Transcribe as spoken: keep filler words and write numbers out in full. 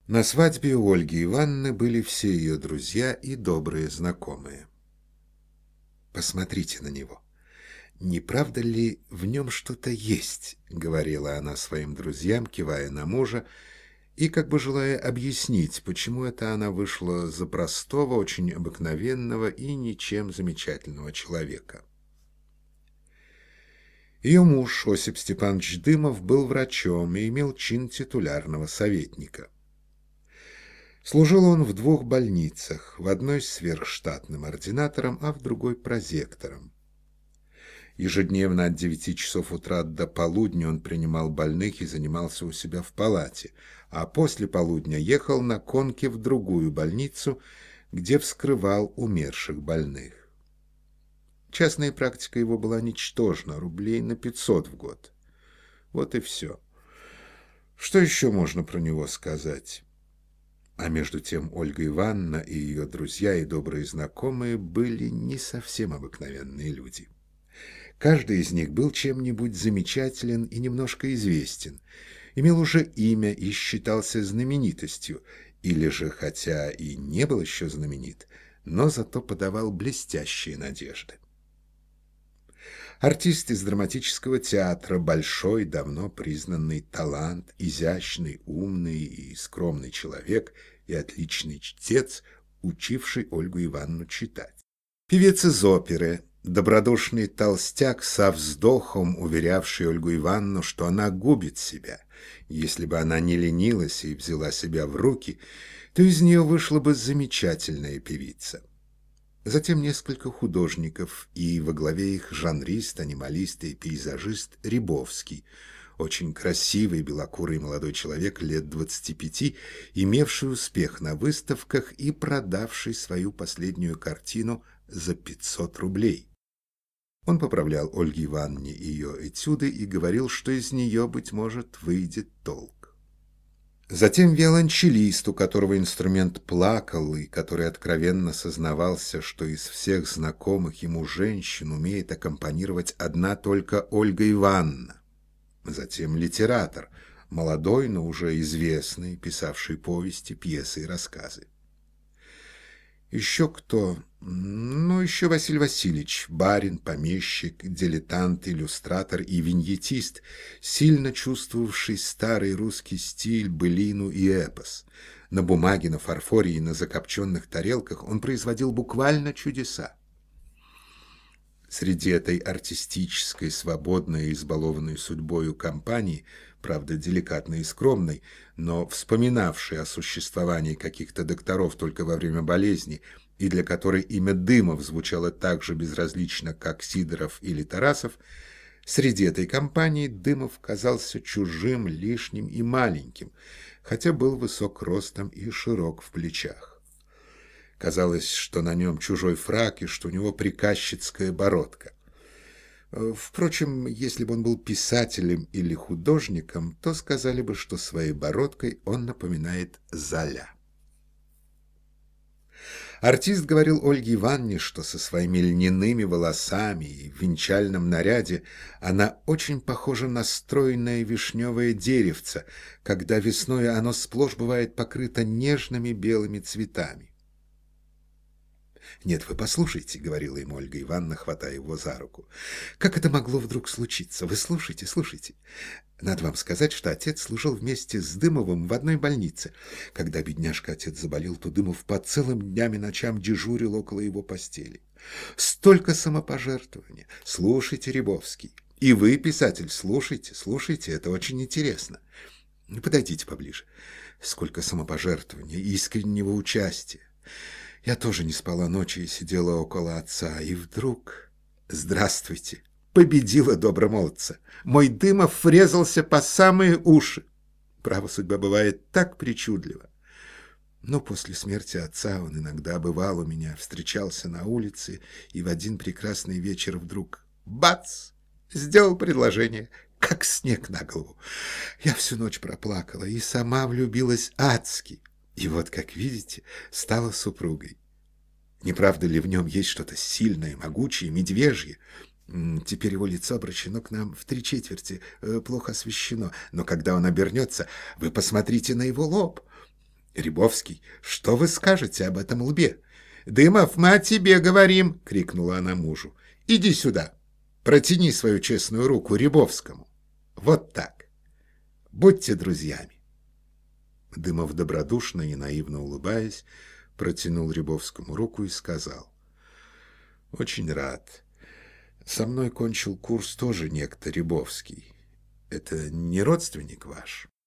На свадьбе у Ольги Ивановны были все ее друзья и добрые знакомые. «Посмотрите на него. Не правда ли в нем что-то есть?» — говорила она своим друзьям, кивая на мужа, и как бы желая объяснить, почему это она вышла за простого, очень обыкновенного и ничем замечательного человека. Ее муж, Осип Степанович Дымов, был врачом и имел чин титулярного советника. Служил он в двух больницах, в одной сверхштатным ординатором, а в другой прозектором. Ежедневно от девяти часов утра до полудня он принимал больных и занимался у себя в палате, а после полудня ехал на конке в другую больницу, где вскрывал умерших больных. Частная практика его была ничтожна, рублей на пятьсот в год. Вот и все. Что еще можно про него сказать? А между тем Ольга Ивановна и ее друзья и добрые знакомые были не совсем обыкновенные люди. Каждый из них был чем-нибудь замечателен и немножко известен, имел уже имя и считался знаменитостью, или же, хотя и не был еще знаменит, но зато подавал блестящие надежды. Артист из драматического театра, большой, давно признанный талант, изящный, умный и скромный человек и отличный чтец, учивший Ольгу Ивановну читать. Певец из оперы, добродушный толстяк со вздохом, уверявший Ольгу Ивановну, что она губит себя. Если бы она не ленилась и взяла себя в руки, то из нее вышла бы замечательная певица. Затем несколько художников, и во главе их жанрист, анималист и пейзажист Рябовский, очень красивый белокурый молодой человек лет двадцати пяти, имевший успех на выставках и продавший свою последнюю картину за пятьсот рублей. Он поправлял Ольге Ивановне ее этюды и говорил, что из нее, быть может, выйдет толк. Затем виолончелист, у которого инструмент плакал и который откровенно сознавался, что из всех знакомых ему женщин умеет аккомпанировать одна только Ольга Ивановна. Затем литератор, молодой, но уже известный, писавший повести, пьесы и рассказы. Еще кто? Ну, еще Василий Васильевич, барин, помещик, дилетант, иллюстратор и виньетист, сильно чувствовавший старый русский стиль, былину и эпос. На бумаге, на фарфоре и на закопченных тарелках он производил буквально чудеса. Среди этой артистической, свободной и избалованной судьбою компании, правда, деликатной и скромной, но вспоминавшей о существовании каких-то докторов только во время болезни, и для которой имя Дымов звучало так же безразлично, как Сидоров или Тарасов, среди этой компании Дымов казался чужим, лишним и маленьким, хотя был высок ростом и широк в плечах. Казалось, что на нем чужой фрак и что у него приказчицкая бородка. Впрочем, если бы он был писателем или художником, то сказали бы, что своей бородкой он напоминает Золя. Артист говорил Ольге Ивановне, что со своими льняными волосами и в венчальном наряде она очень похожа на стройное вишневое деревце, когда весной оно сплошь бывает покрыто нежными белыми цветами. «Нет, вы послушайте», — говорила ему Ольга Ивановна, хватая его за руку. «Как это могло вдруг случиться? Вы слушайте, слушайте. Надо вам сказать, что отец служил вместе с Дымовым в одной больнице. Когда бедняжка отец заболел, то Дымов по целым дням и ночам дежурил около его постели. Столько самопожертвования. Слушайте, Рябовский. И вы, писатель, слушайте, слушайте, это очень интересно. Подойдите поближе. Сколько самопожертвования, искреннего участия. Я тоже не спала ночи и сидела около отца, и вдруг... Здравствуйте! Победила добромолодца! Мой Дымов врезался по самые уши! Право, судьба бывает так причудлива. Но после смерти отца он иногда бывал у меня, встречался на улице, и в один прекрасный вечер вдруг... Бац! Сделал предложение, как снег на голову. Я всю ночь проплакала и сама влюбилась адски. И вот, как видите, стала супругой. Не правда ли в нем есть что-то сильное, могучее, медвежье? Теперь его лицо обращено к нам в три четверти, плохо освещено. Но когда он обернется, вы посмотрите на его лоб. Рябовский: «Что вы скажете об этом лбе?» «Дымов, мы о тебе говорим!» — крикнула она мужу. «Иди сюда, протяни свою честную руку Рябовскому. Вот так. Будьте друзьями». Дымов, добродушно и наивно улыбаясь, протянул Рябовскому руку и сказал: «Очень рад. Со мной кончил курс тоже некто Рябовский. Это не родственник ваш?»